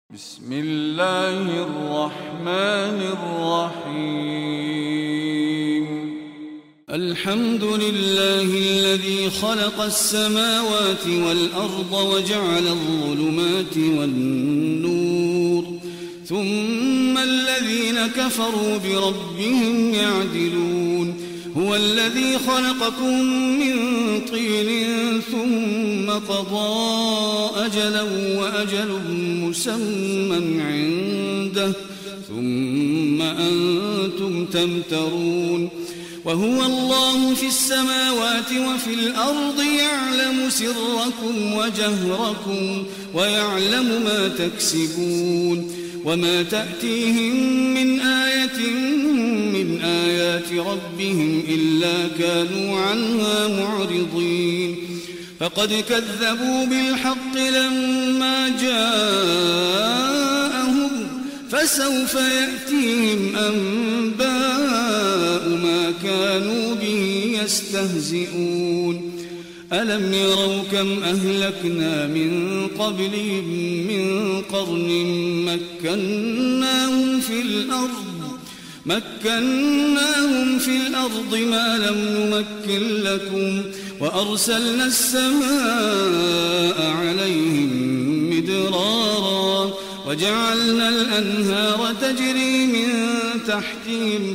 بسم الله الرحمن الرحيم. الحمد لله الذي خلق السماوات والأرض وجعل الظلمات والنور ثم الذين كفروا بربهم يعدلون. هو الذي خلقكم من طين ثم قضى أجلا وأجل مسمى عنده ثم أنتم تمترون. وهو الله في السماوات وفي الأرض يعلم سركم وجهركم ويعلم ما تكسبون. وما تأتيهم من آية من آيات ربهم إلا كانوا عنها معرضين. فقد كذبوا بالحق لما جاءهم فسوف يأتيهم أنباء ما كانوا به يستهزئون. ألم يروا كم أهلكنا من قبلهم من قرن مكناهم في الأرض ما لم نمكن لكم وأرسلنا السماء عليهم مدرارا وجعلنا الأنهار تجري من تحتهم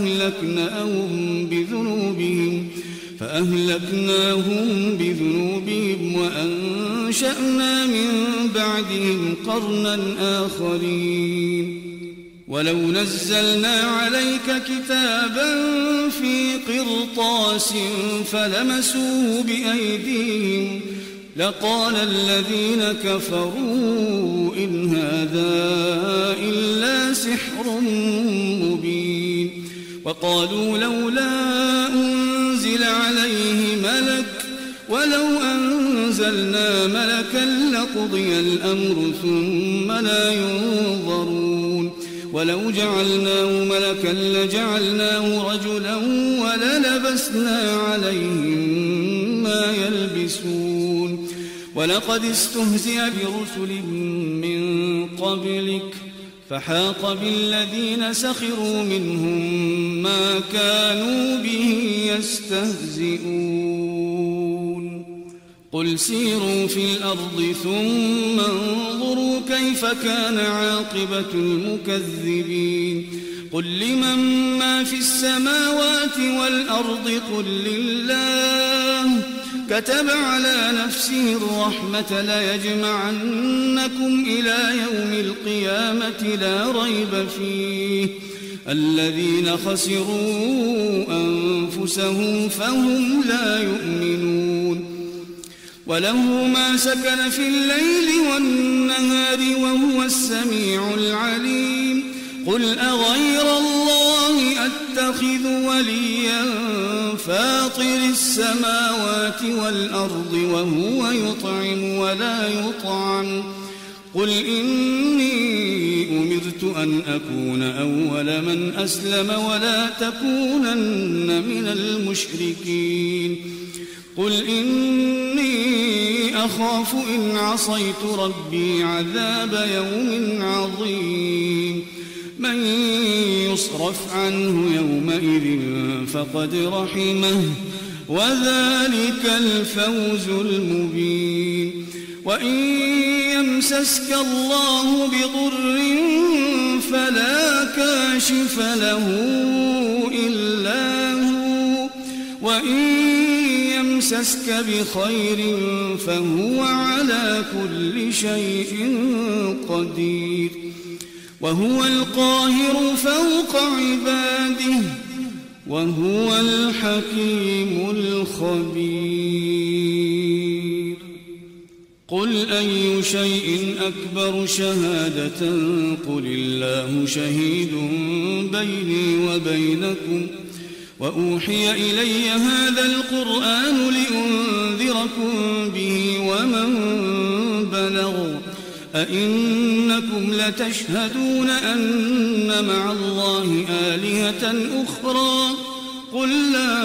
فأهلكناهم بذنوبهم وأنشأنا من بعدهم قرنا آخرين. ولو نزلنا عليك كتابا في قرطاس فلمسوه بأيديهم لقال الذين كفروا إن هذا إلا سحر مبين. وقالوا لولا أنزل عليه ملك ولو أنزلنا ملكا لقضي الأمر ثم لا ينظرون. ولو جعلناه ملكا لجعلناه رجلا وللبسنا عليهم ما يلبسون. ولقد استهزئ برسل من قبلك فحاق بالذين سخروا منهم ما كانوا به يستهزئون. قل سيروا في الأرض ثم انظروا كيف كان عاقبة المكذبين. قل لمن ما في السماوات والأرض قل لله كتب على نفسه الرحمة ليجمعنكم إلى يوم القيامة لا ريب فيه. الذين خسروا أنفسهم فهم لا يؤمنون. وله ما سكن في الليل والنهار وهو السميع العليم. قل أغير الله أتخذ وليا فاطر السماوات والأرض وهو يطعم ولا يطعم. قل إني أمرت أن أكون أول من أسلم ولا تكونن من المشركين. قل إني أخاف إن عصيت ربي عذاب يوم عظيم. من يصرف عنه يومئذ فقد رحمه وذلك الفوز المبين. وإن يمسسك الله بضر فلا كاشف له إلا هو وإن يمسسك بخير فهو على كل شيء قدير. وهو القاهر فوق عباده وهو الحكيم الخبير. قل أي شيء أكبر شهادة قل الله شهيد بيني وبينكم وأوحي إلي هذا القرآن لأنذركم به ومن بلغ. أئنكم لتشهدون أن مع الله آلهة أخرى قل لا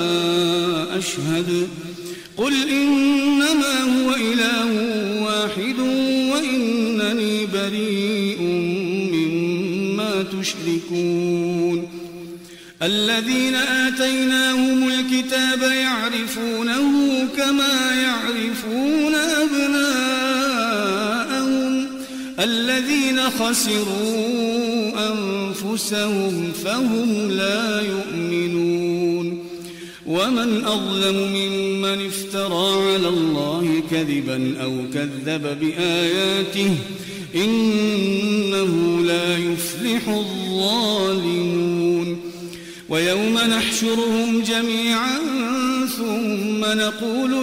أشهد قل إنما هو إله واحد وإنني بريء تشركون الذين آتيناهم الكتاب يعرفونه كما يعرفون أبناءهم الذين خسروا أنفسهم فهم لا يؤمنون ومن أظلم ممن افترى على الله كذبا أو كذب بآياته إنه لا يفلح الظالمون ويوم نحشرهم جميعا ثم نقول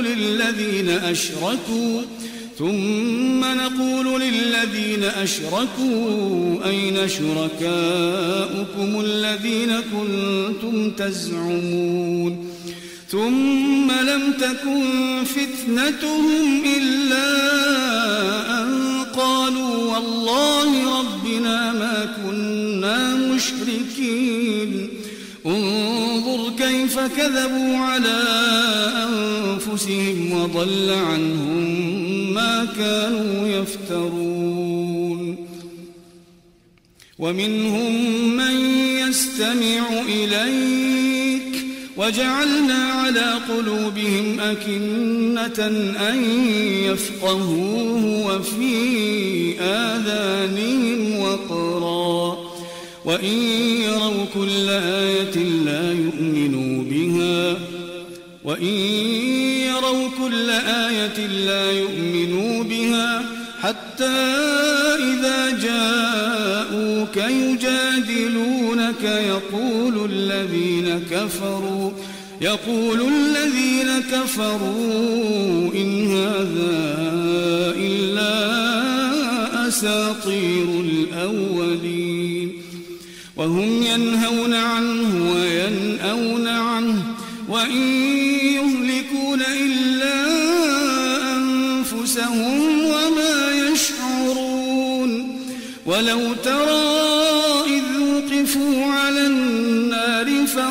للذين أشركوا أين شركاؤكم الذين كنتم تزعمون ثم لم تكن فتنتهم إلا أن قالوا والله ربنا ما كنا مشركين انظر كيف كذبوا على أنفسهم وضل عنهم ما كانوا يفترون ومنهم من يستمع إليك وجعلنا على قلوبهم أكنة أن يفقهوه وفي آذانهم وقرا وإن يروا كل آية لا يؤمنوا بها حتى إذا جاءوك يجادلونك يقول الذين كفروا إن هذا إلا أساطير الأولين وهم ينهون عنه وينأون عنه وإن يهلكون إلا أنفسهم وما يشعرون ولو ترى إذ وقفوا على النار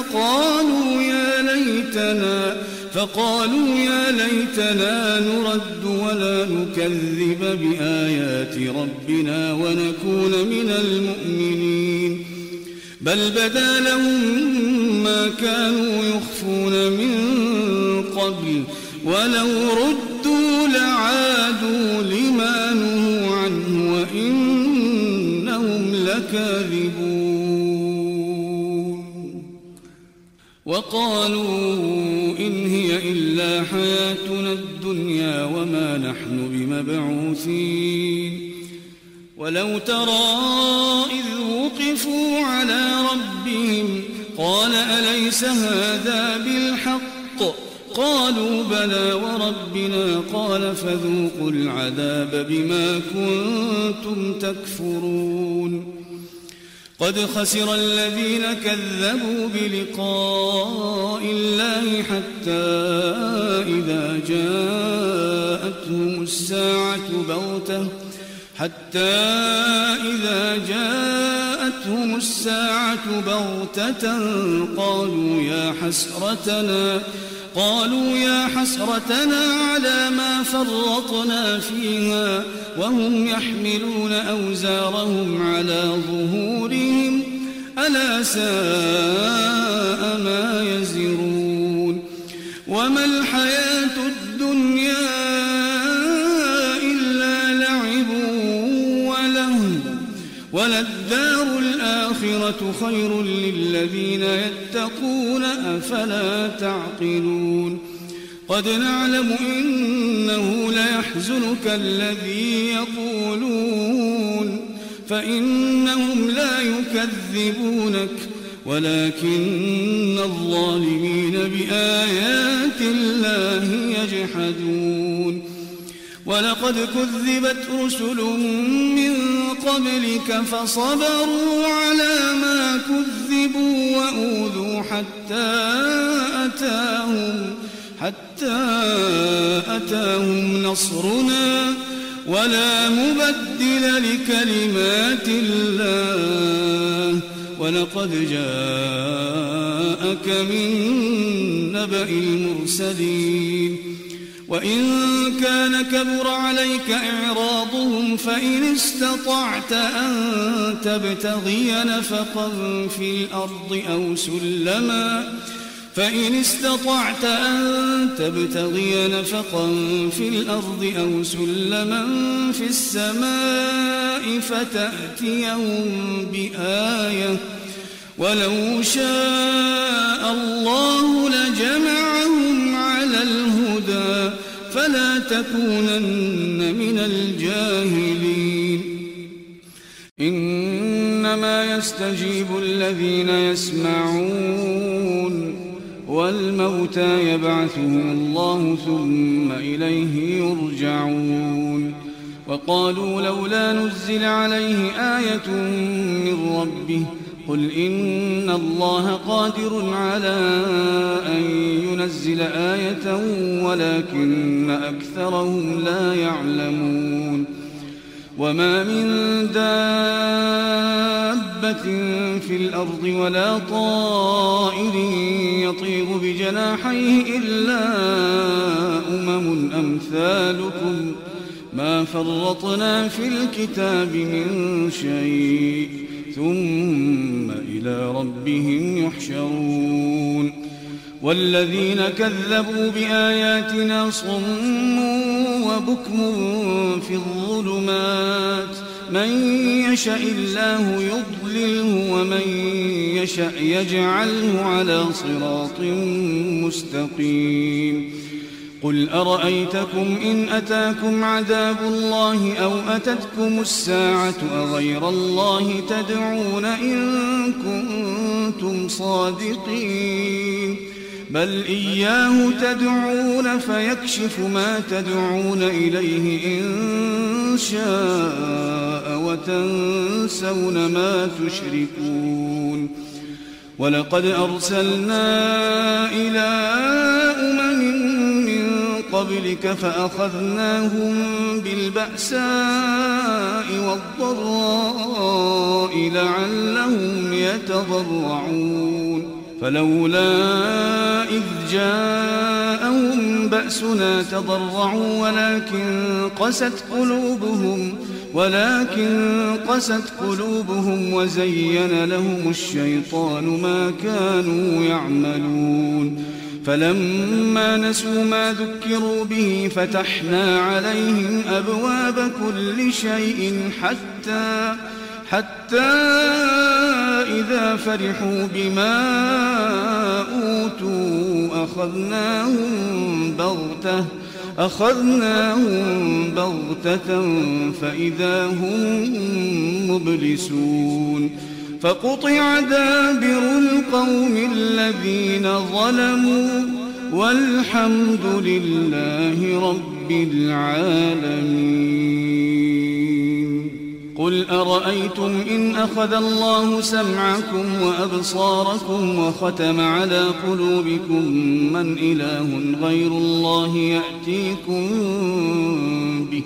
فقالوا يا ليتنا نرد ولا نكذب بآيات ربنا ونكون من المؤمنين بل بدا لهم ما كانوا يخفون من قبل ولو ردوا لعادوا لما نهوا عنه وإنهم لكاذبون وقالوا إن هي إلا حياتنا الدنيا وما نحن بمبعوثين ولو ترى إذ وقفوا على ربهم قال أليس هذا بالحق قالوا بلى وربنا قال فذوقوا العذاب بما كنتم تكفرون قد خسر الذين كذبوا بلقاء الله حتى إذا جاءتهم الساعة بغتة قالوا يا حسرتنا على ما فرطنا فيها وهم يحملون أوزارهم على ظهورهم ألا ساء ما يزرون وما الحياة الدنيا إلا لعب ولهو وللدار الآخرة خير للذين يتقون أفلا تعقلون قد نعلم إنه ليحزنك الذي يقولون فإنهم لا يكذبونك ولكن الظالمين بآيات الله يجحدون ولقد كذبت رسل من قبلك فصبروا على ما كذبوا وأوذوا حتى أتاهم نصرنا ولا مبدل لكلمات الله ولقد جاءك من نبأ المرسلين وإن كان كبر عليك إعراضهم فإن استطعت أن تبتغي نفقا في الأرض أو سلما في السماء فتأتيهم بآية ولو شاء الله لجمعهم على الهدى فلا تكونن من الجاهلين إنما يستجيب الذين يسمعون والموتى يبعثهم الله ثم إليه يرجعون وقالوا لولا نزل عليه آية من ربه قل إن الله قادر على أن ينزل آية ولكن أكثرهم لا يعلمون وما من دابة في الأرض ولا طائر يطير بجناحيه إلا أمثالكم ما فرطنا في الكتاب من شيء ثم إلى ربهم يحشرون والذين كذبوا بآياتنا صم وبكم في الظلمات من يشاء الله يضلله ومن يشاء يجعله على صراط مستقيم قل أرأيتكم إن أتاكم عذاب الله أو أتتكم الساعة أغير الله تدعون إن كنتم صادقين بل إياه تدعون فيكشف ما تدعون إليه إن شاء وتنسون ما تشركون ولقد أرسلنا إلى من قبلك فأخذناهم بالبأساء والضراء لعلهم يتضرعون فلولا إذ جاءهم بأسنا تضرعوا ولكن قست قلوبهم وزين لهم الشيطان ما كانوا يعملون فلما نسوا ما ذكروا به فتحنا عليهم أبواب كل شيء حتى إذا فرحوا بما أوتوا أخذناهم بغتة فإذا هم مبلسون فقطع دابر القوم الذين ظلموا والحمد لله رب العالمين قل أرأيتم إن أخذ الله سمعكم وأبصاركم وختم على قلوبكم من إله غير الله يأتيكم به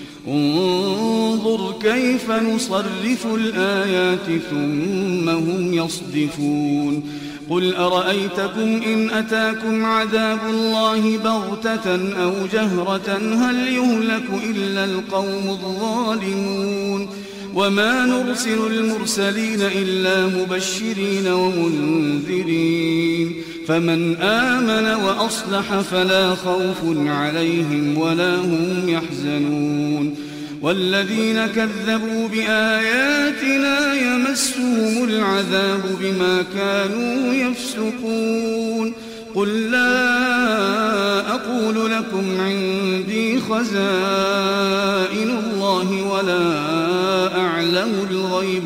انظر كيف نصرف الآيات ثم هم يصدفون قل أرأيتكم إن أتاكم عذاب الله بغتة أو جهرة هل يهلك إلا القوم الظالمون وما نرسل المرسلين إلا مبشرين ومنذرين فمن آمن وأصلح فلا خوف عليهم ولا هم يحزنون والذين كذبوا بآياتنا يمسهم العذاب بما كانوا يفسقون قل لا أقول لكم عندي خزائن الله ولا أعلم الغيب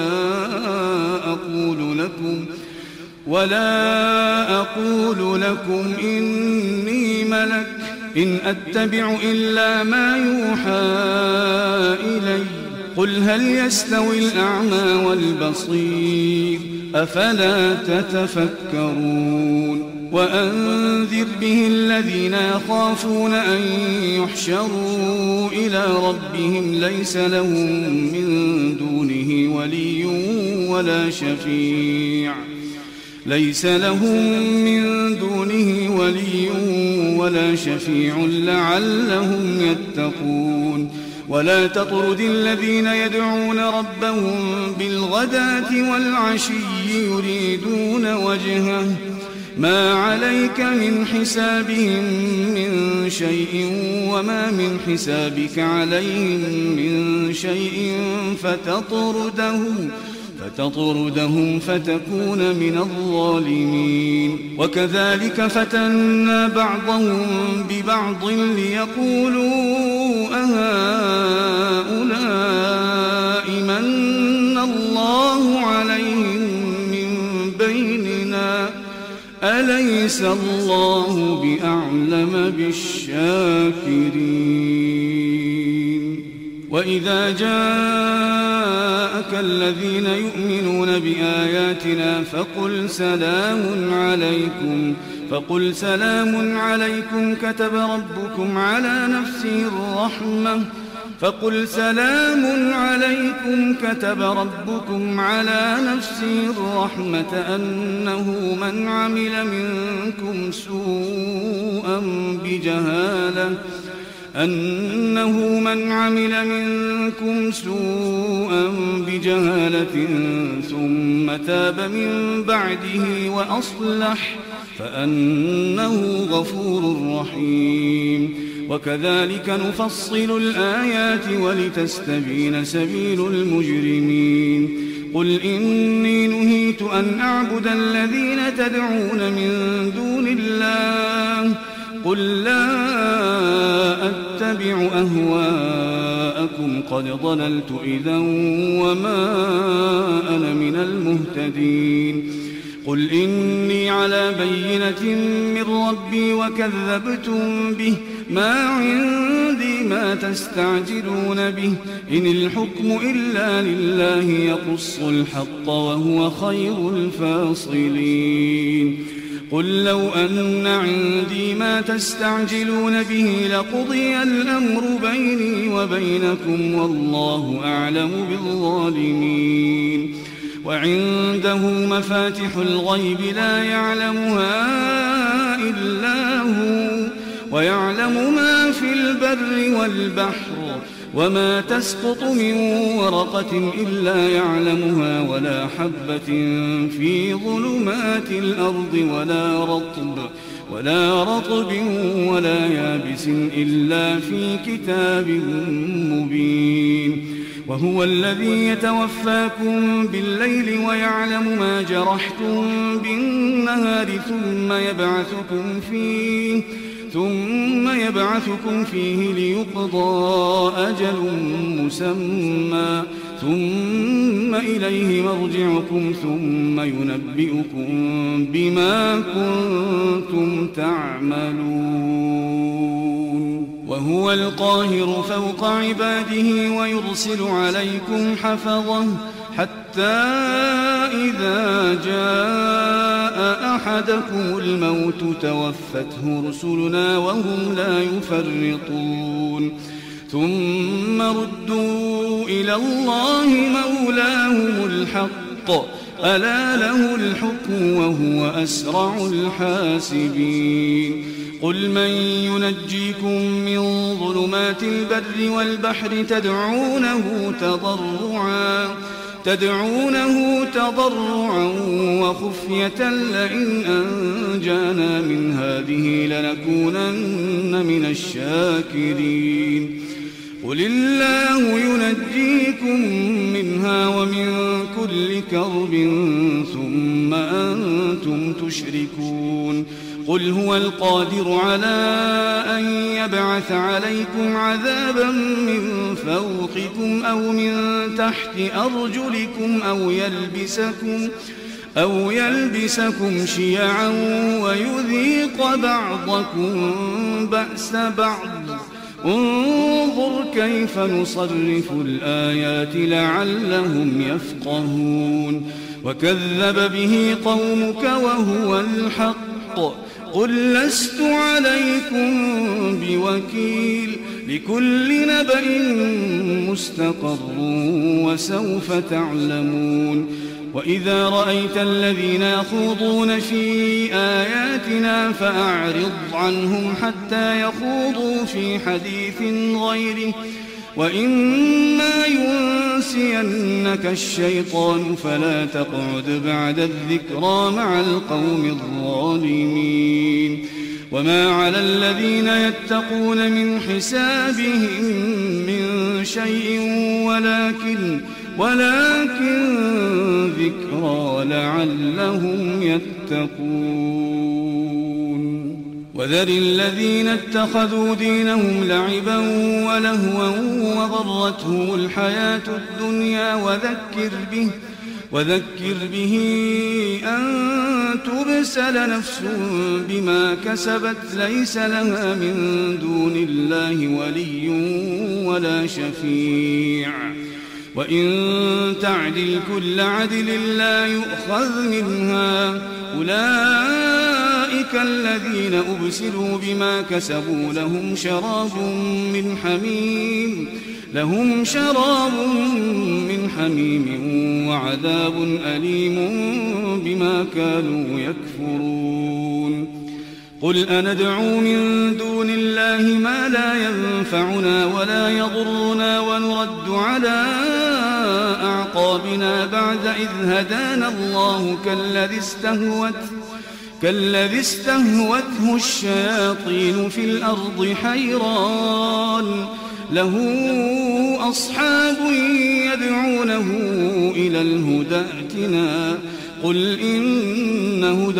ولا أقول لكم إني ملك إن أتبع إلا ما يوحى إلي قل هل يستوي الأعمى والبصير أفلا تتفكرون وأنذر به الذين يخافون أن يحشروا إلى ربهم ليس لهم من دونه ولي ولا شفيع لعلهم يتقون ولا تطرد الذين يدعون ربهم بالغداة والعشي يريدون وجهه ما عليك من حسابهم من شيء وما من حسابك عليهم من شيء فتطردهم فتكون من الظالمين وكذلك فتنا بعضهم ببعض ليقولوا أهؤلاء من الله عليهم من بيننا أليس الله بأعلم بالشاكرين وإذا جاءك الذين يؤمنون بآياتنا فقل سلام عليكم كتب ربكم على نفسه الرحمة أنه من عمل منكم سوءا بجهالة ثم تاب من بعده وأصلح فأنه غفور رحيم وكذلك نفصل الآيات ولتستبين سبيل المجرمين قل إني نهيت أن أعبد الذين تدعون من دون الله قل لا أتبع أهواءكم قد ضللت إذا وما أنا من المهتدين قل إني على بينة من ربي وكذبتم به ما عندي ما تستعجلون به إن الحكم إلا لله يقص الحق وهو خير الفاصلين قل لو أن عندي ما تستعجلون به لقضي الأمر بيني وبينكم والله أعلم بالظالمين وعنده مفاتح الغيب لا يعلمها إلا هو ويعلم ما في البر والبحر وما تسقط من ورقة إلا يعلمها ولا حبة في ظلمات الأرض ولا رطب ولا يابس إلا في كتاب مبين وهو الذي يتوفاكم بالليل ويعلم ما جرحتم بالنهار ثم يبعثكم فيه ليقضى أجل مسمى ثم إليه مرجعكم ثم ينبئكم بما كنتم تعملون وهو القاهر فوق عباده ويرسل عليكم حفظه حتى إذا جاء أحدكم الموت توفته رسلنا وهم لا يفرطون ثم ردوا إلى الله مولاهم الحق ألا له الحكم وهو أسرع الحاسبين قل من ينجيكم من ظلمات البر والبحر تدعونه تضرعا وخفية لئن أنجانا من هذه لنكونن من الشاكرين قل الله ينجيكم منها ومن كل كرب ثم أنتم تشركون قل هو القادر على أن يبعث عليكم عذابا من فوقكم أو من تحت أرجلكم أو يلبسكم شيعا ويذيق بعضكم بأس بعض انظر كيف نصرف الآيات لعلهم يفقهون وكذب به قومك وهو الحق قل لست عليكم بوكيل لكل نبأ مستقر وسوف تعلمون وإذا رأيت الذين يخوضون في آياتنا فأعرض عنهم حتى يخوضوا في حديث غيره وإما ينسينك الشيطان فلا تقعد بعد الذكرى مع القوم الظالمين وما على الذين يتقون من حسابهم من شيء ولكن ذكرى لعلهم يتقون وذر الذين اتخذوا دينهم لعبا ولهوا وغرتهم الحياة الدنيا وذكر به أن تبسل نفس بما كسبت ليس لها من دون الله ولي ولا شفيع وإن تعدل كل عدل لا يؤخذ منها أولئك الذين أبسلوا بما كسبوا لهم شراب من حميم وعذاب أليم بما كانوا يكفرون قل أندعو من دون الله ما لا ينفعنا ولا يضرنا ونرد على أعقابنا بعد إذ هدانا الله كالذي استهوته الشياطين في الأرض حيران له أصحاب يدعونه إلى الهدى ائتنا قل إن هدى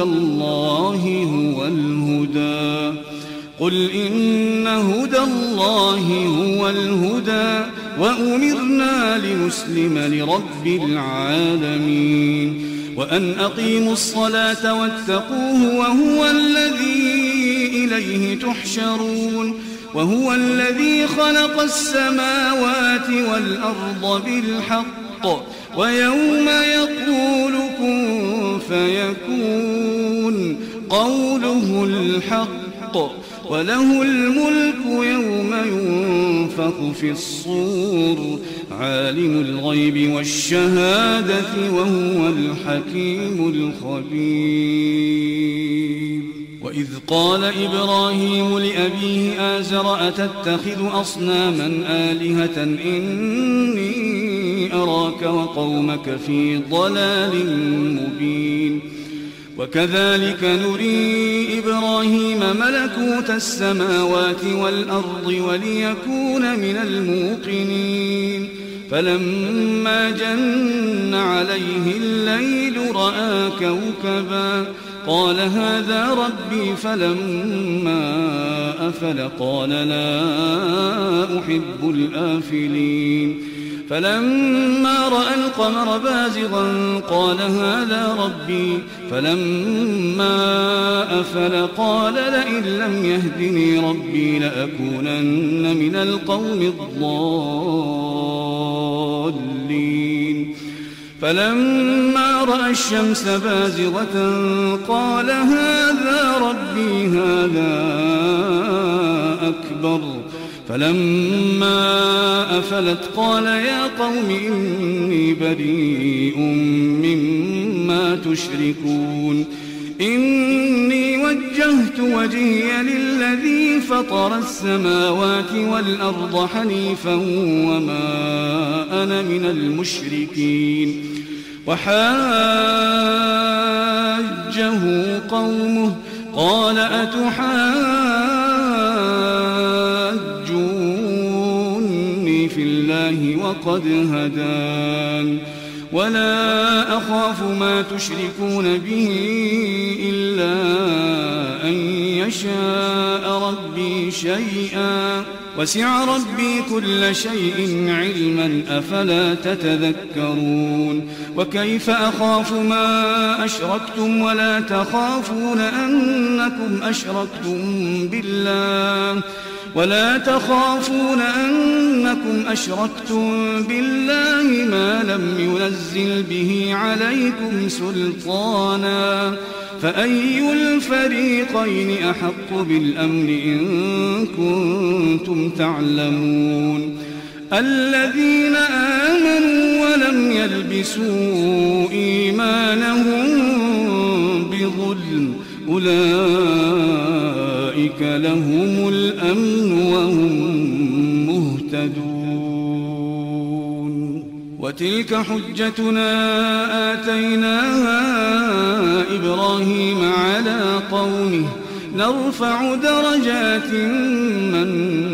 الله هو الهدى وأمرنا لنسلم لرب العالمين وأن أقيموا الصلاة واتقوه وهو الذي إليه تحشرون وهو الذي خلق السماوات والأرض بالحق ويوم يقول كن فيكون قوله الحق وله الملك يوم ينفخ في الصور عالم الغيب والشهادة وهو الحكيم الخبير وإذ قال إبراهيم لأبيه آزر أتتخذ أصناما آلهة إني أراك وقومك في ضلال مبين وكذلك نري إبراهيم ملكوت السماوات والأرض وليكون من الموقنين فلما جن عليه الليل رأى كوكبا قال هذا ربي فلما أفل قال لا أحب الآفلين فلما رأى القمر بازغا قال هذا ربي فلما أفل قال لئن لم يهدني ربي لأكونن من القوم الضالين فلما رأى الشمس بازغة قال هذا ربي هذا أكبر فلما أفلت قال يا قوم إني بريء مما تشركون إني وجهت وجهي للذي فطر السماوات والأرض حنيفا وما أنا من المشركين وحاجه قومه قال أتحاجوني في الله وقد هدان ولا أخاف ما تشركون به إلا أن يشاء ربي شيئا وسع ربي كل شيء علما أفلا تتذكرون وكيف أخاف ما أشركتم ولا تخافون أنكم أشركتم بالله ما لم ينزل به عليكم سلطانا فأي الفريقين أحق بالأمن إن كنتم تعلمون الذين آمنوا ولم يلبسوا يلبسوا إيمانهم بظلم أولئك لهم الأمن وهم مهتدون. وتلك حجتنا آتيناها إبراهيم على قومه نرفع درجات من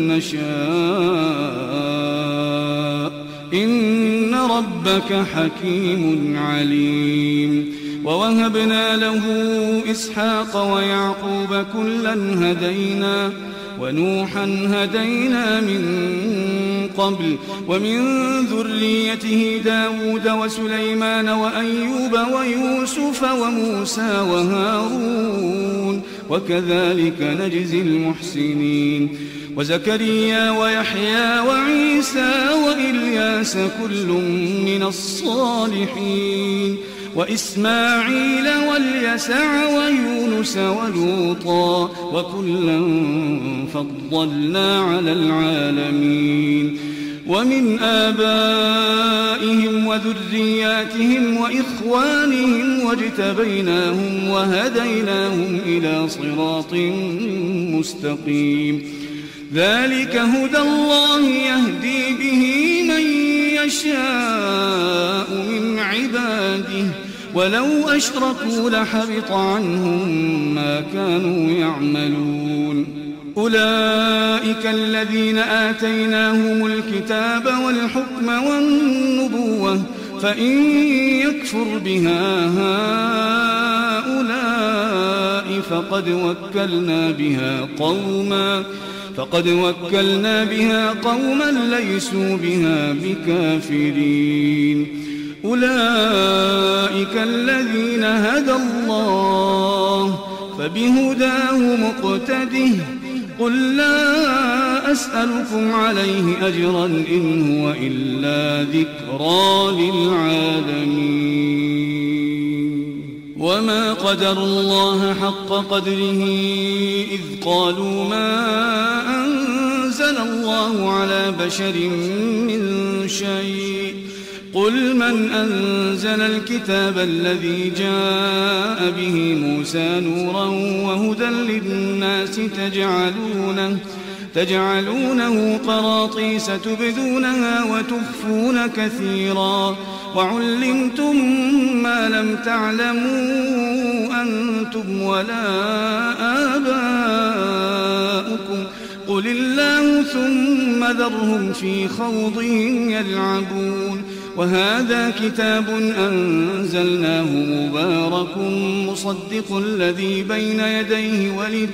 نشاء إن ربك حكيم عليم. ووهبنا له إسحاق ويعقوب كلا هدينا ونوحا هدينا من قبل ومن ذريته داود وسليمان وأيوب ويوسف وموسى وهارون وكذلك نجزي المحسنين. وزكريا ويحيى وعيسى وإلياس كل من الصالحين وإسماعيل واليسع ويونس ولوطا وكلا فضلنا على العالمين. ومن آبائهم وذرياتهم وإخوانهم واجتبيناهم وهديناهم إلى صراط مستقيم. ذلك هدى الله يهدي به من يشاء من عباده ولو أشركوا لحبط عنهم ما كانوا يعملون. أولئك الذين آتيناهم الكتاب والحكم والنبوة فإن يكفر بها هؤلاء فقد وكلنا بها قوما ليسوا بها بكافرين. أولئك الذين هدى الله فبهداه مقتده قل لا أسألكم عليه أجرا إن هو إلا ذكرى للعالمين. وما قدروا الله حق قدره إذ قالوا ما أنزل الله على بشر من شيء قل من أنزل الكتاب الذي جاء به موسى نورا وهدى للناس تجعلونه قراطيس تبدونها وتخفون كثيرا وعلمتم ما لم تعلموا أنتم ولا آباؤكم قل الله ثم ذرهم في خوضهم يلعبون. وهذا كتاب أنزلناه مبارك مصدق الذي بين يديه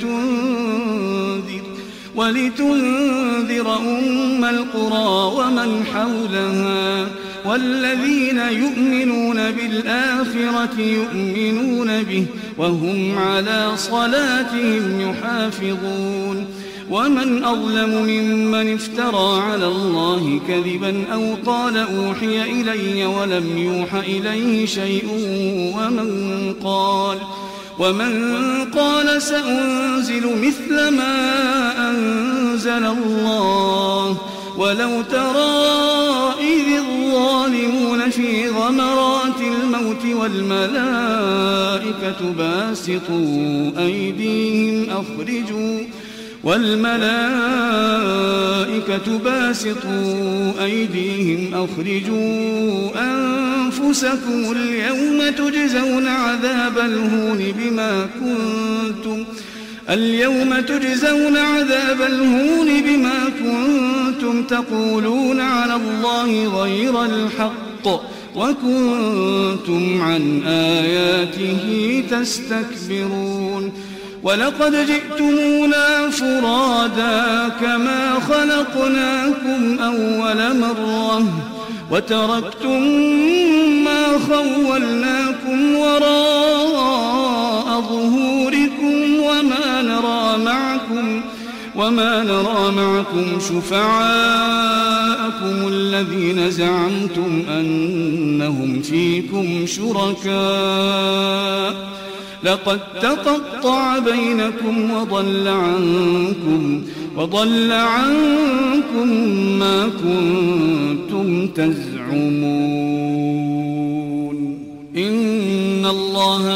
ولتنذر أم القرى ومن حولها والذين يؤمنون بالآخرة يؤمنون به وهم على صلاتهم يحافظون. ومن أظلم ممن افترى على الله كذبا أو قال أوحي إلي ولم يوح إليه شيء ومن قال سأنزل مثل ما أنزل الله ولو ترى إذ الظالمون في غمرات الموت والملائكة باسطوا أيديهم أخرجوا أنفسكم اليوم تجزون عذاب الهون بما كنتم تقولون على الله غير الحق وكنتم عن آياته تستكبرون. ولقد جئتمونا فرادا كما خلقناكم أول مرة وتركتم ما خولناكم وراء ظهوركم وما نرى معكم شفعاءكم الذين زعمتم أنهم فيكم شركاء لقد تقطع بينكم وضل عنكم ما كنتم تزعمون.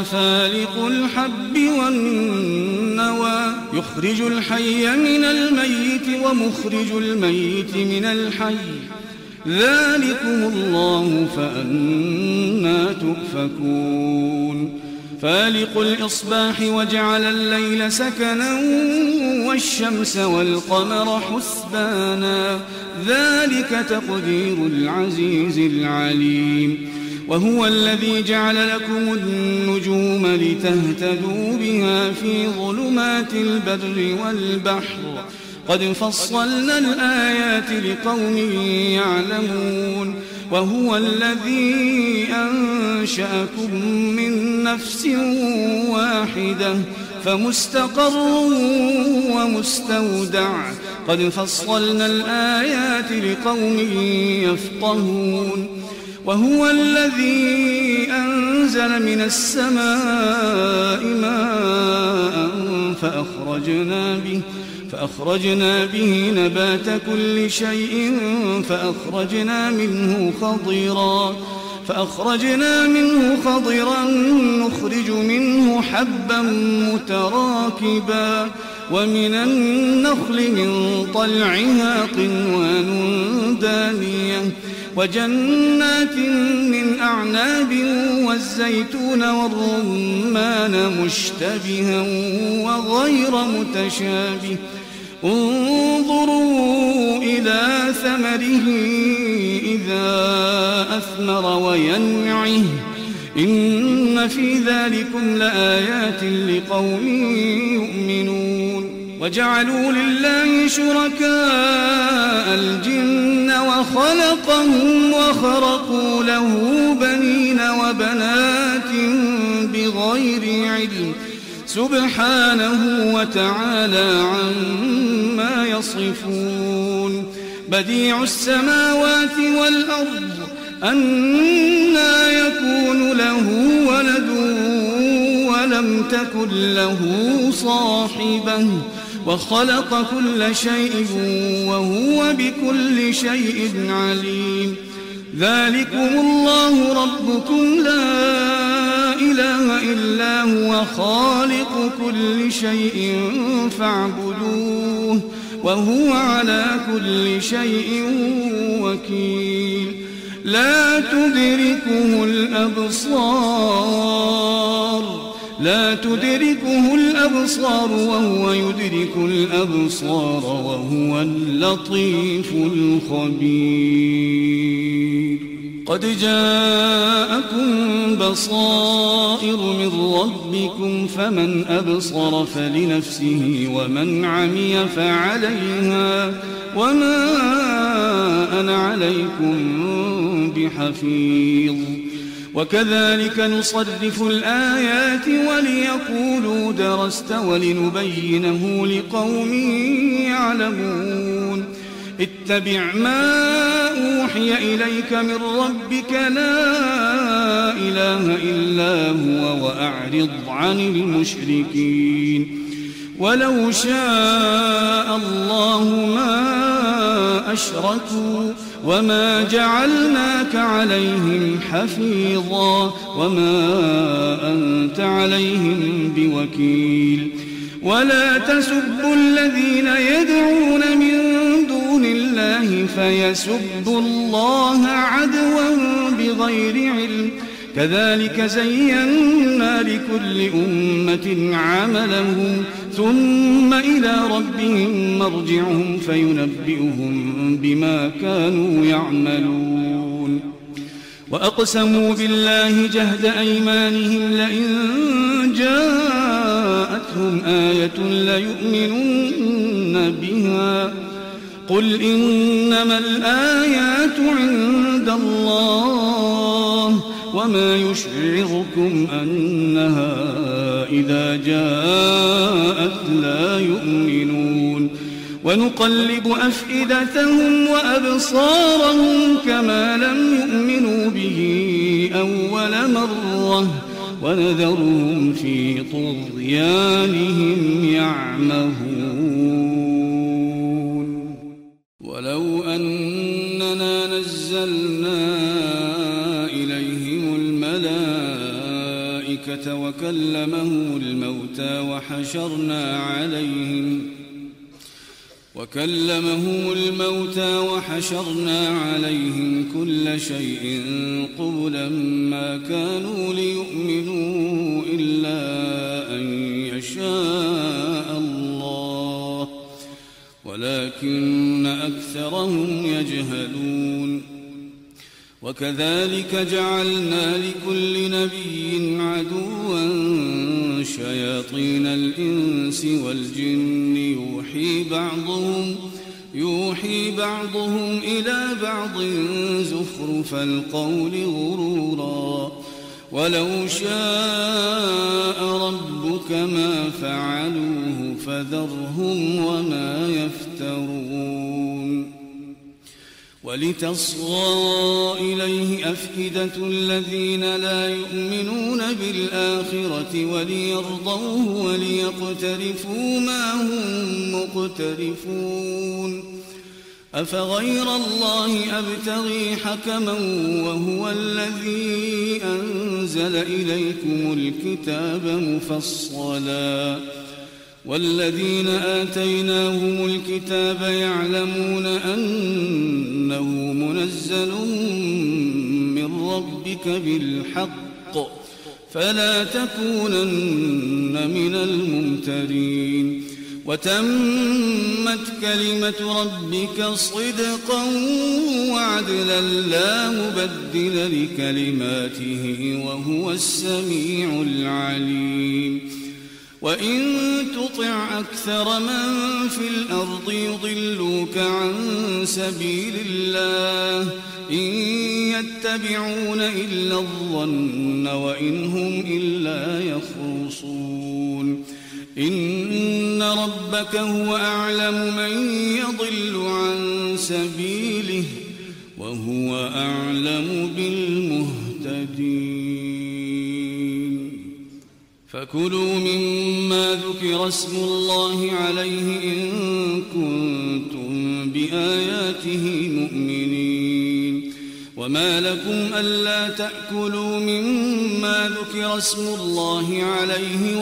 فالق الحب والنوى يخرج الحي من الميت ومخرج الميت من الحي ذلكم الله فأنى تؤفكون فالق الإصباح وجعل الليل سكنا والشمس والقمر حسبانا ذلك تقدير العزيز العليم وهو الذي جعل لكم النجوم لتهتدوا بها في ظلمات البر والبحر قد فصلنا الآيات لقوم يعلمون وهو الذي أنشأكم من نفس واحدة فمستقر ومستودع قد فصلنا الآيات لقوم يفقهون وهو الذي أنزل من السماء ماء فأخرجنا به نبات كل شيء فأخرجنا منه خضرا نخرج منه حبا متراكبا ومن النخل من طلعها قنوان دانية وجنات من أعناب والزيتون والرمان مشتبها وغير متشابه انظروا إلى ثمره إذا أثمر وينعه إن في ذلكم لآيات لقوم يؤمنون وجعلوا لله شركاء الجن وخلقهم وخرقوا له بنين وبنات بغير علم سبحانه وتعالى عما يصفون بديع السماوات والأرض أنى يكون له ولد ولم تكن له صاحبة وخلق كل شيء وهو بكل شيء عليم ذلكم الله ربكم لا إله إلا هو خالق كل شيء فاعبدوه وهو على كل شيء وكيل لا تدركه الأبصار وهو يدرك الأبصار وهو اللطيف الخبير قد جاءكم بصائر من ربكم فمن أبصر فلنفسه ومن عمي فعليها وما أنا عليكم بحفيظ وكذلك نصرف الآيات وليقولوا درست ولنبينه لقوم يعلمون اتبع ما أوحي إليك من ربك لا إله إلا هو وأعرض عن المشركين ولو شاء الله ما أشركوا وما جعلناك عليهم حفيظا وما أنت عليهم بوكيل ولا تسبوا الذين يدعون من دون الله فيسبوا الله عدوا بغير علم كذلك زينا لكل أمة عملهم ثم إلى ربهم مرجعهم فينبئهم بما كانوا يعملون وأقسموا بالله جهد أيمانهم لئن جاءتهم آية ليؤمنن بها قل إنما الآيات عند الله وما يشعركم أنها إذا جاءت لا يؤمنون ونقلب أفئدتهم وأبصارهم كما لم يؤمنوا به أول مرة ونذرهم في طغيانهم يعمهون ولو أننا نزلنا إليهم الملائكة الملائكة وكلمهم الموتى وحشرنا عليهم كل شيء قبلا ما كانوا ليؤمنوا إلا أن يشاء الله ولكن أكثرهم يجهلون. وكذلك جعلنا لكل نبي عدوا شياطين الإنس والجن يوحي بعضهم إلى بعض زخرف القول غرورا ولو شاء ربك ما فعلوه فذرهم وما يفترون. ولتصغى إليه أفئدة الذين لا يؤمنون بالآخرة وليرضوه وليقترفوا ما هم مقترفون. أفغير الله أبتغي حكما وهو الذي أنزل إليكم الكتاب مفصلا والذين آتيناهم الكتاب يعلمون أنه منزل من ربك بالحق فلا تكونن من الممترين. وتمت كلمة ربك صدقا وعدلا لا مبدل لكلماته وهو السميع العليم. وإن تطع أكثر من في الأرض يضلوك عن سبيل الله إن يتبعون إلا الظن وإن هم إلا يخرصون. إن ربك هو أعلم من يضل عن سبيله وهو أعلم بالمهتدين. فكلوا مما ذكر اسم الله عليه إن كنتم بآياته مؤمنين. وما لكم ألا تأكلوا مما ذكر اسم الله عليه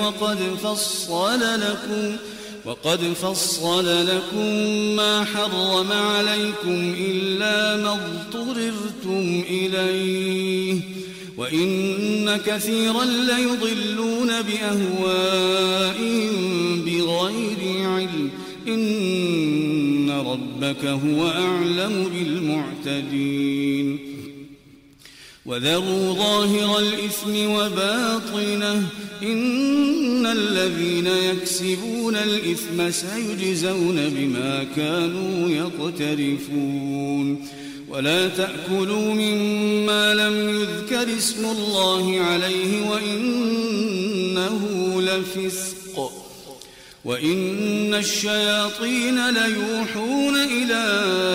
وقد فصل لكم ما حرم عليكم إلا ما اضطررتم إليه وإن كثيرا ليضلون بأهوائهم بغير علم إن ربك هو أعلم بالمعتدين. وذروا ظاهر الإثم وباطنه إن الذين يكسبون الإثم سيجزون بما كانوا يقترفون. ولا تأكلوا مما لم يذكر اسم الله عليه وإنه لفسق وإن الشياطين ليوحون إلى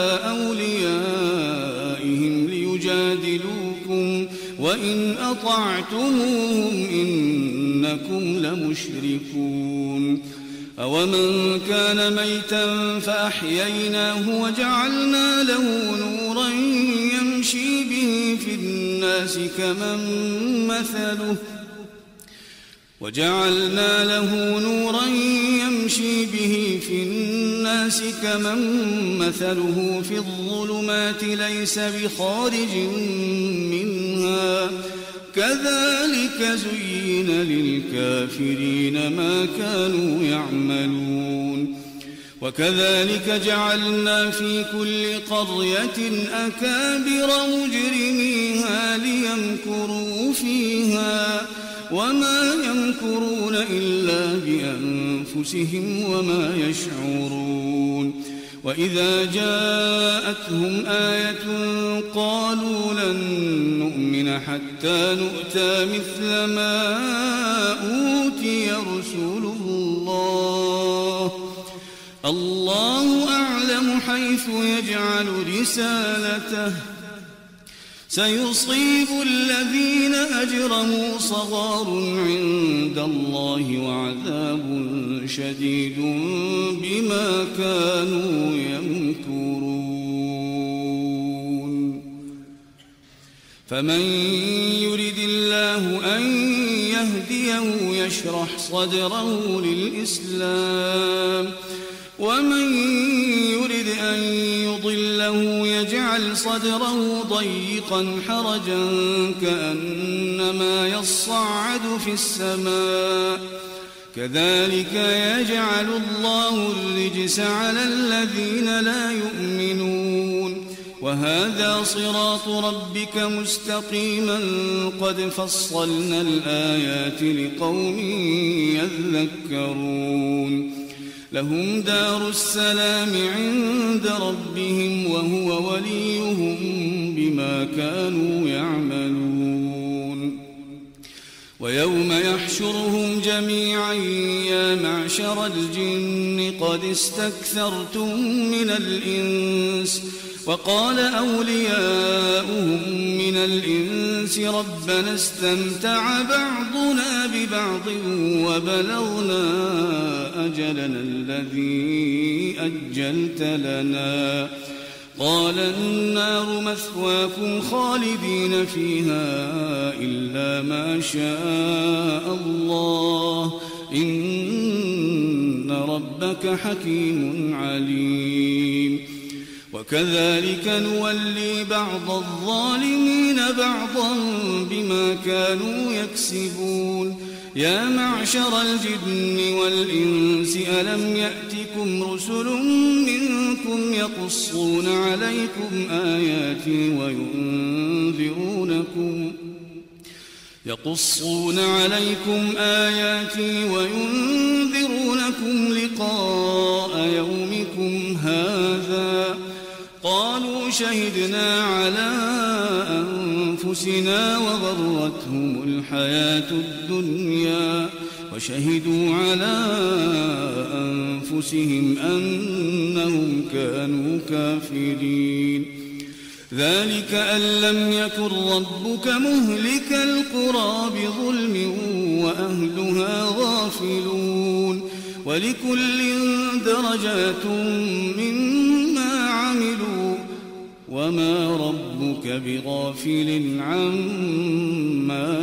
أوليائهم ليجادلوكم وإن أطعتموهم إنكم لمشركون. أومن كان ميتا فأحييناه وجعلنا له نورا يمشي به في الناس كمن مثله في الظلمات ليس بخارج منها كذلك زين للكافرين ما كانوا يعملون. وكذلك جعلنا في كل قرية أكابر مجرميها ليمكروا فيها وما يمكرون إلا بأنفسهم وما يشعرون. وإذا جاءتهم آية قالوا لن نؤمن حتى نؤتى مثل ما أوتي رسل الله أعلم حيث يجعل رسالته سيصيب الذين أجرموا صغار عند الله وعذاب شديد بما كانوا يمكرون. فمن يرد الله أن يهديه يشرح صدره للإسلام ومن يرد أن يضله يجعل صدره ضيقا حرجا كأنما يصعد في السماء كذلك يجعل الله الرجس على الذين لا يؤمنون وهذا صراط ربك مستقيما قد فصلنا الآيات لقوم يذكرون لهم دار السلام عند ربهم وهو وليهم بما كانوا يعملون ويوم يحشرهم جميعا يا معشر الجن قد استكثرتم من الإنس وقال أولياؤهم من الإنس ربنا استمتع بعضنا ببعض وبلغنا أجلنا الذي أجلت لنا قال النار مثواكم خالدين فيها إلا ما شاء الله إن ربك حكيم عليم وكذلك نولي بعض الظالمين بعضا بما كانوا يكسبون يا معشر الجن والإنس ألم يأتكم رسل منكم يقصون عليكم آياتي وينذرونكم لقاء يومكم هذا قالوا شهدنا على أنفسنا وغرتهم الحياة الدنيا وشهدوا على أنفسهم أنهم كانوا كافرين ذلك أن لم يكن ربك مهلك القرى بظلم وأهلها غافلون ولكل درجات مما عملوا وما ربك بغافل عما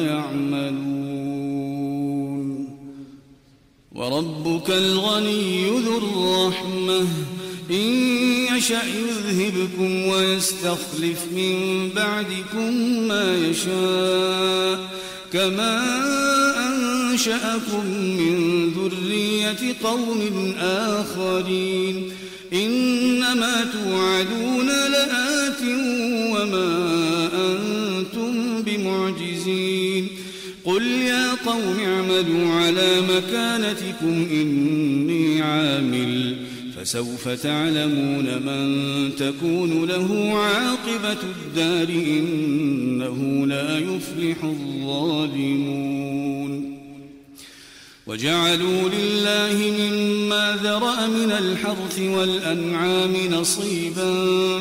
يعملون وربك الغني ذو الرحمة إن يشأ يذهبكم ويستخلف من بعدكم ما يشاء كما أنشأكم من ذرية قوم آخرين إنما توعدون لآت وما أنتم بمعجزين قل يا قوم اعملوا على مكانتكم إني عامل فسوف تعلمون من تكون له عاقبة الدار إنه لا يفلح الظالمون وجعلوا لله مما ذرأ من الحرث والأنعام نصيبا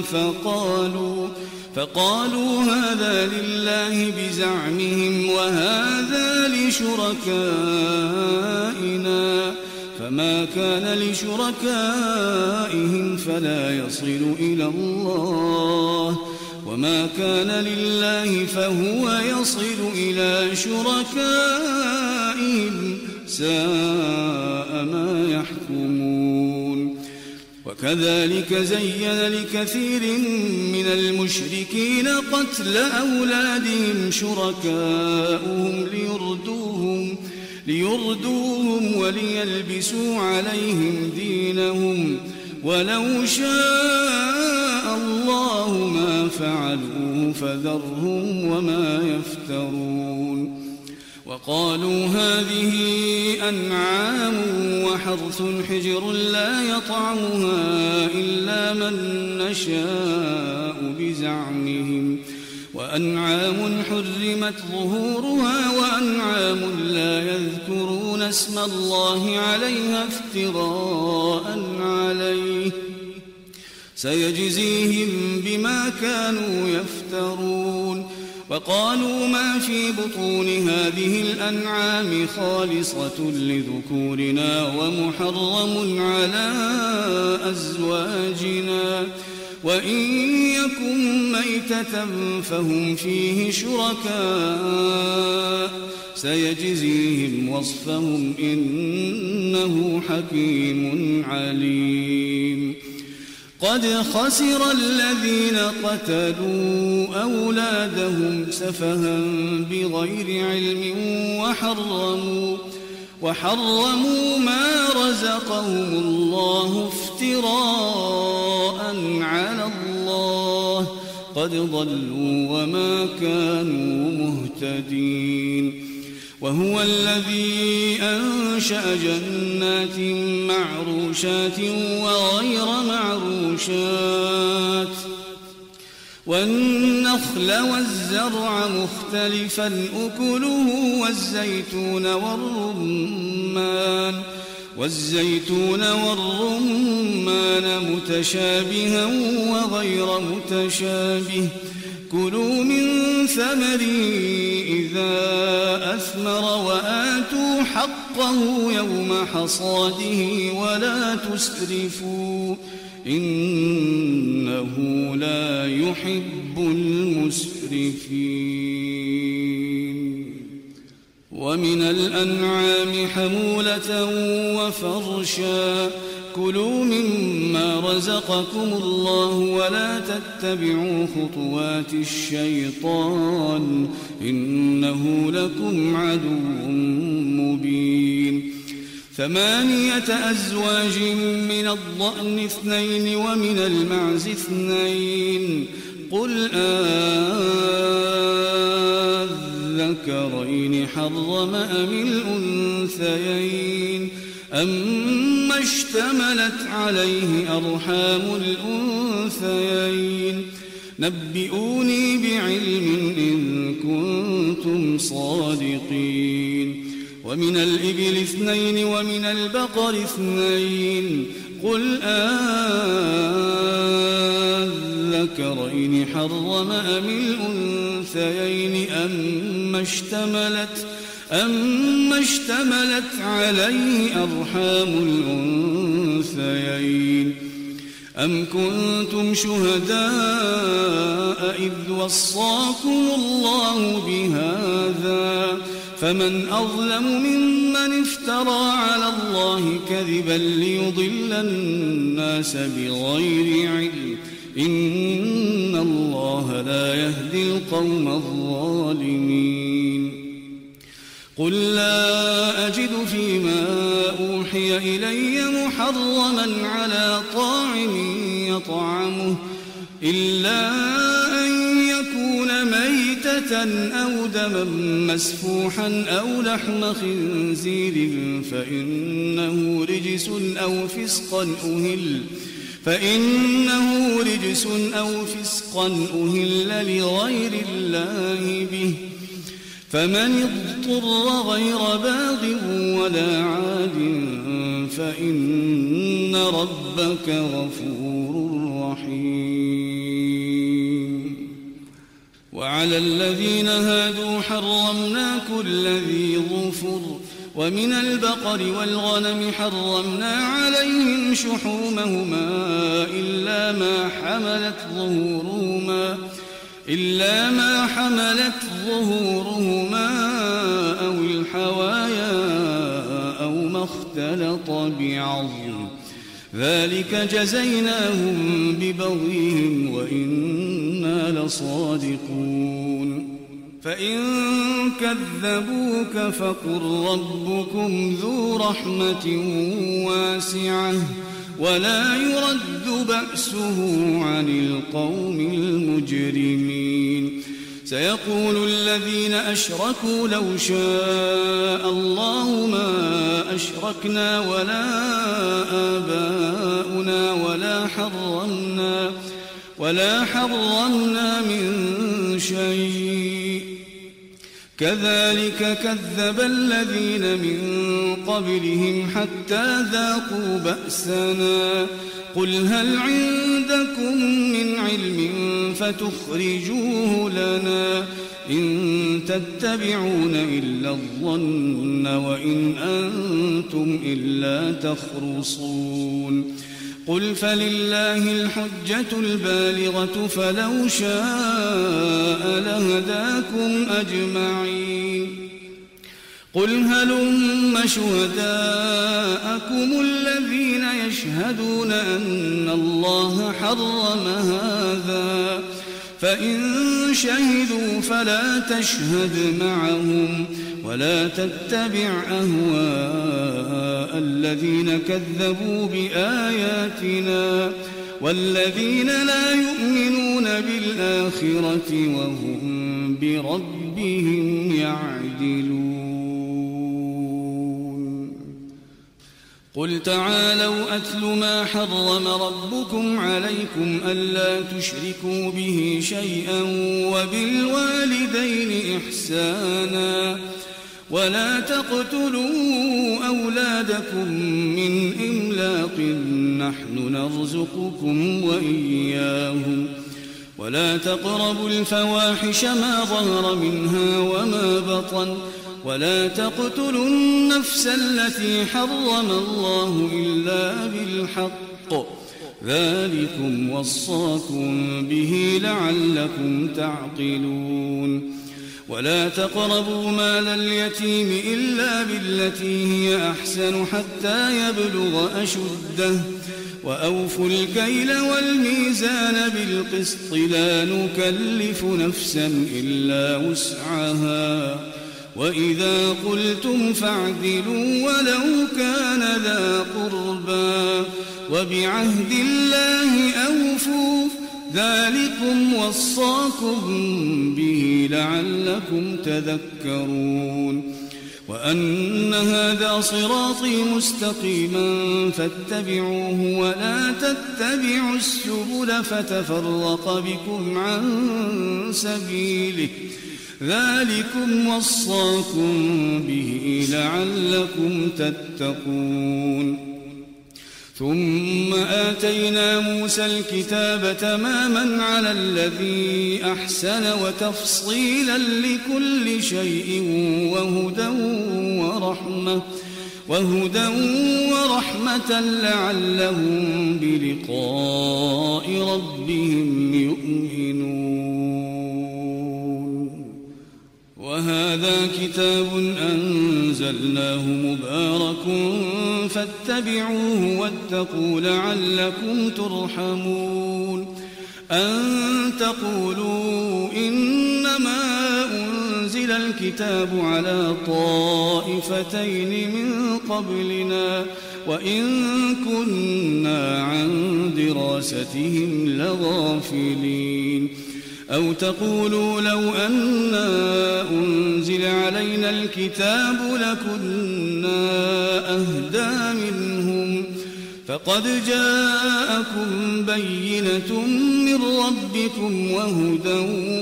فقالوا هذا لله بزعمهم وهذا لشركائنا فما كان لشركائهم فلا يصل إلى الله وما كان لله فهو يصل إلى شركائهم ساء ما يحكمون وكذلك زين لكثير من المشركين قتل أولادهم شركاؤهم ليردوهم وليلبسوا عليهم دينهم ولو شاء الله ما فعلوه فذرهم وما يفترون وقالوا هذه أنعام وحرث حجر لا يطعمها إلا من نشاء بزعمهم وأنعام حرمت ظهورها وأنعام لا يذكرون اسم الله عليها افتراء عليه سيجزيهم بما كانوا يفترون وقالوا ما في بطون هذه الأنعام خالصة لذكورنا ومحرم على أزواجنا وإن يكن ميتة فهم فيه شركاء سيجزيهم وصفهم إنه حكيم عليم قد خسر الذين قتلوا أولادهم سفها بغير علم وحرموا ما رزقهم الله افتراء على الله قد ضلوا وما كانوا مهتدين وهو الذي أنشأ جنات معروشات وغير معروشات والنخل والزرع مختلفا أكله والزيتون والرمان متشابها وغير متشابه كلوا من ثمره إذا أثمر وآتوا حقه يوم حصاده ولا تسرفوا إنه لا يحب المسرفين ومن الأنعام حمولة وفرشا كلوا مما رزقكم الله ولا تتبعوا خطوات الشيطان إنه لكم عدو مبين 8 أزواج من الضأن 2 ومن المعز 2 قل أذكرين حرم أم الأنثيين أما اشتملت عليه أرحام الأنثيين نبئوني بعلم إن كنتم صادقين ومن الإبل 2 ومن البقر 2 قل أذكرين حرم أم الأنثيين أما اشتملت عليه أرحام الأنثيين أم كنتم شهداء إذ وصاكم الله بهذا فمن أظلم ممن افترى على الله كذبا ليضل الناس بغير علم إن الله لا يهدي القوم الظالمين قل لا أجد فيما أوحي إلي محرما على طاعم يطعمه إلا أن يكون ميتة أو دما مسفوحا أو لحم خنزير فإنه رجس أو فسقا أهل لغير الله به فمن اضطر غير باغ ولا عاد فإن ربك غفور رحيم وعلى الذين هادوا حرمنا كل ذي ظفر ومن البقر والغنم حرمنا عليهم شحومهما إلا ما حملت ظهورهما أو الحوايا أو ما اختلط بعظم ذلك جزيناهم ببغيهم وإنا لصادقون فإن كذبوك فقل ربكم ذو رحمة واسعة ولا يرد بأسه عن القوم المجرمين سيقول الذين أشركوا لو شاء الله ما أشركنا ولا آباؤنا ولا حرمنا من شيء كذلك كذب الذين من قبلهم حتى ذاقوا بأسنا قل هل عندكم من علم فتخرجوه لنا إن تتبعون إلا الظن وإن أنتم إلا تخرصون قل فلله الحجة البالغة فلو شاء لهداكم أجمعين قل هلم شهداءكم الذين يشهدون أن الله حرم هذا فإن شهدوا فلا تشهد معهم ولا تتبع أهواء الذين كذبوا بآياتنا والذين لا يؤمنون بالآخرة وهم بربهم يعدلون قل تعالوا أتل ما حرم ربكم عليكم ألا تشركوا به شيئا وبالوالدين إحسانا ولا تقتلوا أولادكم من إملاق نحن نرزقكم وإياهم ولا تقربوا الفواحش ما ظهر منها وما بطن ولا تقتلوا النفس التي حرم الله إلا بالحق ذلكم وصاكم به لعلكم تعقلون ولا تقربوا مال اليتيم إلا بالتي هي أحسن حتى يبلغ أشده وأوفوا الكيل والميزان بالقسط لا نكلف نفسا إلا وسعها وإذا قلتم فاعدلوا ولو كان ذا قربى وبعهد الله أوفوا ذلكم وصاكم به لعلكم تذكرون وأن هذا صراطي مستقيما فاتبعوه ولا تتبعوا السبل فتفرق بكم عن سبيله ذلكم وصاكم به لعلكم تتقون ثم آتينا موسى الكتاب تماما على الذي أحسن وتفصيلا لكل شيء وهدى ورحمة لعلهم بلقاء ربهم يؤمنون وهذا كتاب أنزلناه مبارك فاتبعوه واتقوا لعلكم ترحمون أن تقولوا إنما أنزل الكتاب على طائفتين من قبلنا وإن كنا عن دراستهم لغافلين أو تقولوا لو أنا أنزل علينا الكتاب لكنا أهدى منهم فقد جاءكم بينة من ربكم وهدى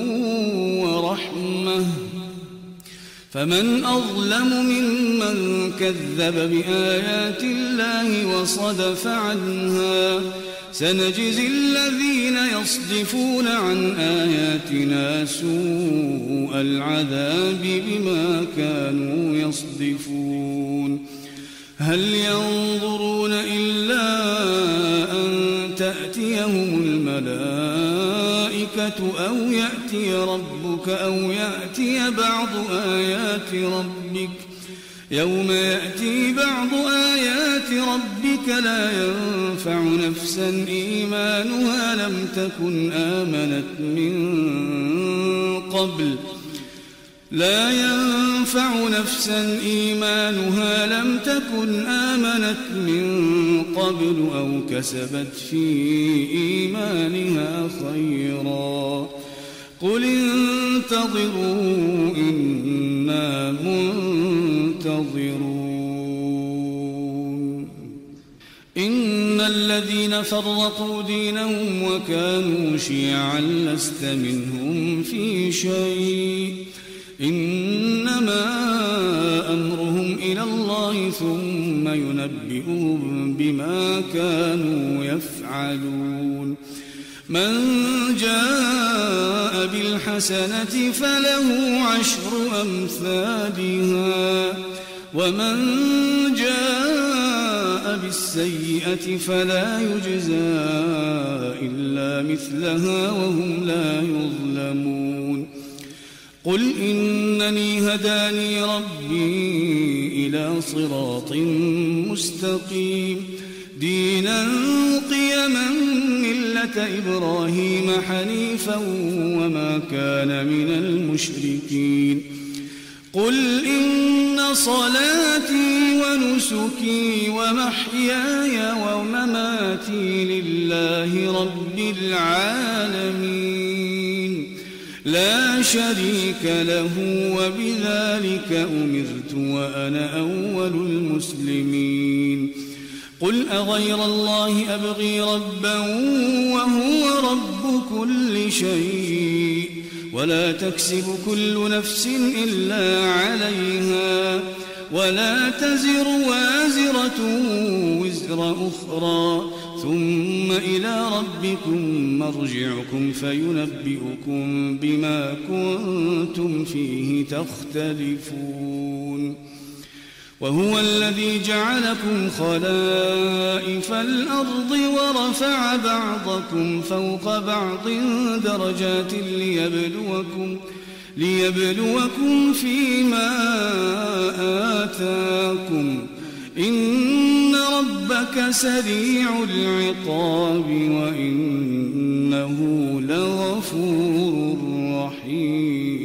ورحمة فمن أظلم ممن كذب بآيات الله وصدف عنها سنجزي الذين يصدفون عن آياتنا سوء العذاب بما كانوا يصدفون هل ينظرون إلا أن تأتيهم الملائكة أو يأتي ربك أو يأتي بعض آيات ربك يوم يأتي بعض آيات ربك لا ينفع نفسا إيمانها لم تكن آمنت من قبل أو كسبت في إيمانها خيرا قل انتظروا إنا منتظرون إن الذين فرقوا دينهم وكانوا شيعا لست منهم في شيء إنما أمرهم إلى الله ثم ينبئهم بما كانوا يفعلون من جاء بالحسنة فله 10 أمثالها ومن جاء بالسيئة فلا يجزى إلا مثلها وهم لا يظلمون قل إنني هداني ربي إلى صراط مستقيم دينا قيما ملة إبراهيم حنيفا وما كان من المشركين قل إن صلاتي ونسكي ومحياي ومماتي لله رب العالمين لا شريك له وبذلك أمرت وأنا أول المسلمين قل أغير الله أبغي ربا وهو رب كل شيء ولا تكسب كل نفس إلا عليها ولا تزر وازرة وزر أخرى ثم إلى ربكم مرجعكم فينبئكم بما كنتم فيه تختلفون وهو الذي جعلكم خلائف الأرض ورفع بعضكم فوق بعض درجات ليبلوكم فيما آتاكم إن ربك سريع العقاب وإنه لغفور رحيم